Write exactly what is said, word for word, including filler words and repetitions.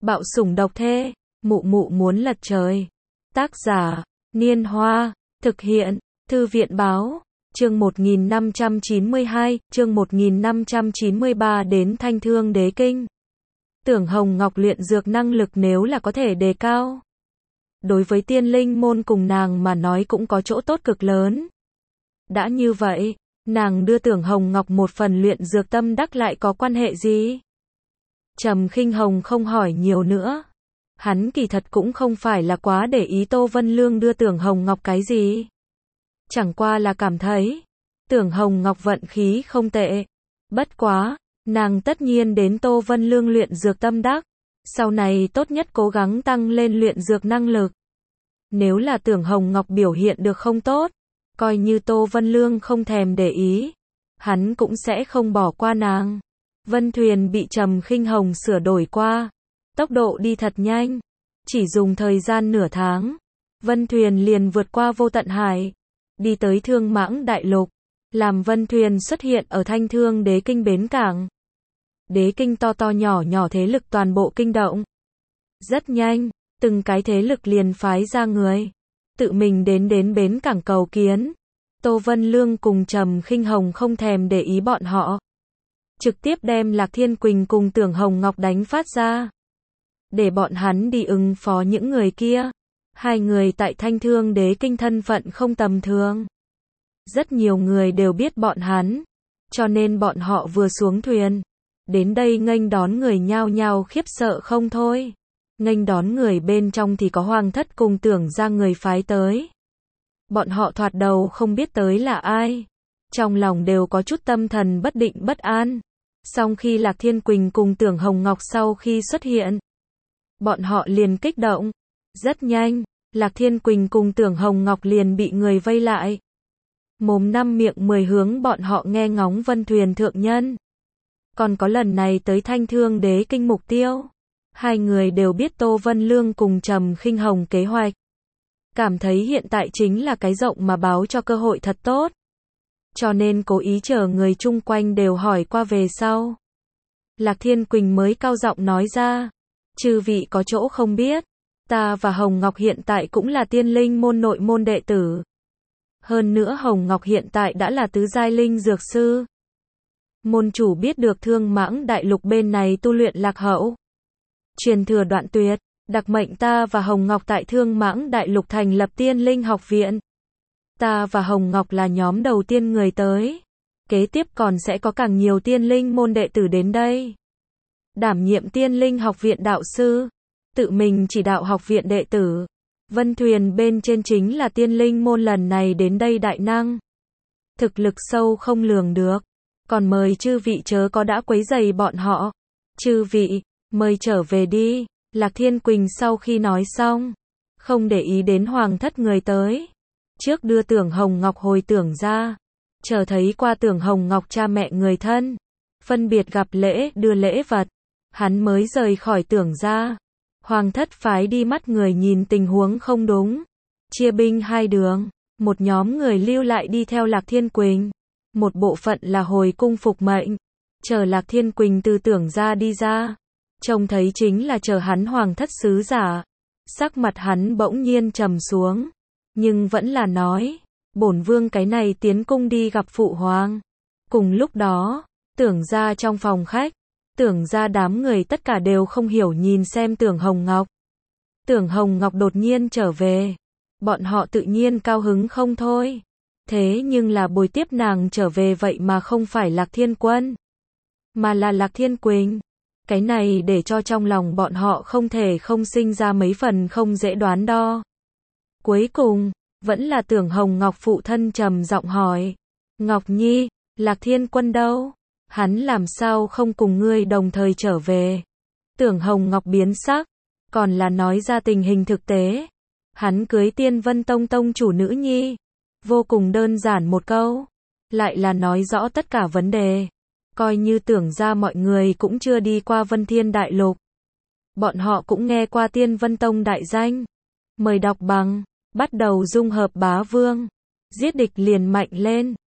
Bạo sủng độc thê, mụ mụ muốn lật trời. Tác giả, Niên Hoa, thực hiện, Thư viện báo, chương một nghìn năm trăm chín mươi hai, chương một nghìn năm trăm chín mươi ba đến Thanh Thương Đế Kinh. Tưởng Hồng Ngọc luyện dược năng lực nếu là có thể đề cao. Đối với tiên linh môn cùng nàng mà nói cũng có chỗ tốt cực lớn. Đã như vậy, nàng đưa Tưởng Hồng Ngọc một phần luyện dược tâm đắc lại có quan hệ gì? Trầm Khinh Hồng không hỏi nhiều nữa. Hắn kỳ thật cũng không phải là quá để ý Tô Vân Lương đưa Tưởng Hồng Ngọc cái gì. Chẳng qua là cảm thấy, Tưởng Hồng Ngọc vận khí không tệ. Bất quá, nàng tất nhiên đến Tô Vân Lương luyện dược tâm đắc. Sau này tốt nhất cố gắng tăng lên luyện dược năng lực. Nếu là Tưởng Hồng Ngọc biểu hiện được không tốt, coi như Tô Vân Lương không thèm để ý, hắn cũng sẽ không bỏ qua nàng. Vân thuyền bị Trầm Khinh Hồng sửa đổi qua, tốc độ đi thật nhanh, chỉ dùng thời gian nửa tháng, Vân thuyền liền vượt qua Vô Tận Hải, đi tới Thương Mãng Đại Lục, làm Vân thuyền xuất hiện ở Thanh Thương Đế Kinh bến cảng. Đế kinh to to nhỏ nhỏ thế lực toàn bộ kinh động. Rất nhanh, từng cái thế lực liền phái ra người, tự mình đến đến bến cảng cầu kiến. Tô Vân Lương cùng Trầm Khinh Hồng không thèm để ý bọn họ, trực tiếp đem Lạc Thiên Quỳnh cùng Tưởng Hồng Ngọc đánh phát ra, để bọn hắn đi ứng phó những người kia. Hai người tại Thanh Thương Đế Kinh thân phận không tầm thường. Rất nhiều người đều biết bọn hắn, cho nên bọn họ vừa xuống thuyền, đến đây nghênh đón người nhao nhao khiếp sợ không thôi. Nghênh đón người bên trong thì có Hoàng thất cùng Tưởng ra người phái tới. Bọn họ thoạt đầu không biết tới là ai, trong lòng đều có chút tâm thần bất định bất an. Song khi Lạc Thiên Quỳnh cùng Tưởng Hồng Ngọc sau khi xuất hiện, bọn họ liền kích động. Rất nhanh, Lạc Thiên Quỳnh cùng Tưởng Hồng Ngọc liền bị người vây lại. Mồm năm miệng mười hướng bọn họ nghe ngóng Vân thuyền thượng nhân. Còn có lần này tới Thanh Thương Đế Kinh mục tiêu. Hai người đều biết Tô Vân Lương cùng Trầm Khinh Hồng kế hoạch. Cảm thấy hiện tại chính là cái rộng mà báo cho cơ hội thật tốt. Cho nên cố ý chờ người chung quanh đều hỏi qua về sau. Lạc Thiên Quỳnh mới cao giọng nói ra. Chư vị có chỗ không biết. Ta và Hồng Ngọc hiện tại cũng là tiên linh môn nội môn đệ tử. Hơn nữa Hồng Ngọc hiện tại đã là tứ giai linh dược sư. Môn chủ biết được Thương Mãng Đại Lục bên này tu luyện lạc hậu, truyền thừa đoạn tuyệt, đặc mệnh ta và Hồng Ngọc tại Thương Mãng Đại Lục thành lập Tiên Linh Học Viện. Ta và Hồng Ngọc là nhóm đầu tiên người tới. Kế tiếp còn sẽ có càng nhiều tiên linh môn đệ tử đến đây. Đảm nhiệm Tiên Linh Học Viện đạo sư, tự mình chỉ đạo học viện đệ tử. Vân thuyền bên trên chính là tiên linh môn lần này đến đây đại năng. Thực lực sâu không lường được. Còn mời chư vị chớ có đã quấy rầy bọn họ. Chư vị, mời trở về đi. Lạc Thiên Quỳnh sau khi nói xong, không để ý đến Hoàng thất người tới. Trước đưa Tưởng Hồng Ngọc hồi Tưởng ra. Chờ thấy qua Tưởng Hồng Ngọc cha mẹ người thân, phân biệt gặp lễ đưa lễ vật, hắn mới rời khỏi Tưởng ra. Hoàng thất phái đi mắt người nhìn tình huống không đúng, chia binh hai đường. Một nhóm người lưu lại đi theo Lạc Thiên Quỳnh, một bộ phận là hồi cung phục mệnh. Chờ Lạc Thiên Quỳnh từ Tưởng ra đi ra, trông thấy chính là chờ hắn Hoàng thất sứ giả. Sắc mặt hắn bỗng nhiên trầm xuống, nhưng vẫn là nói, bổn vương cái này tiến cung đi gặp phụ hoàng. Cùng lúc đó, Tưởng ra trong phòng khách, Tưởng ra đám người tất cả đều không hiểu nhìn xem Tưởng Hồng Ngọc. Tưởng Hồng Ngọc đột nhiên trở về, bọn họ tự nhiên cao hứng không thôi. Thế nhưng là buổi tiếp nàng trở về vậy mà không phải Lạc Thiên Quân, mà là Lạc Thiên Quỳnh. Cái này để cho trong lòng bọn họ không thể không sinh ra mấy phần không dễ đoán đo. Cuối cùng, vẫn là Tưởng Hồng Ngọc phụ thân trầm giọng hỏi. Ngọc Nhi, Lạc Thiên Quân đâu? Hắn làm sao không cùng ngươi đồng thời trở về? Tưởng Hồng Ngọc biến sắc, còn là nói ra tình hình thực tế. Hắn cưới Tiên Vân Tông tông chủ nữ nhi. Vô cùng đơn giản một câu, lại là nói rõ tất cả vấn đề. Coi như Tưởng ra mọi người cũng chưa đi qua Vân Thiên Đại Lục, bọn họ cũng nghe qua Tiên Vân Tông đại danh. Mời đọc bằng, bắt đầu dung hợp bá vương, giết địch liền mạnh lên.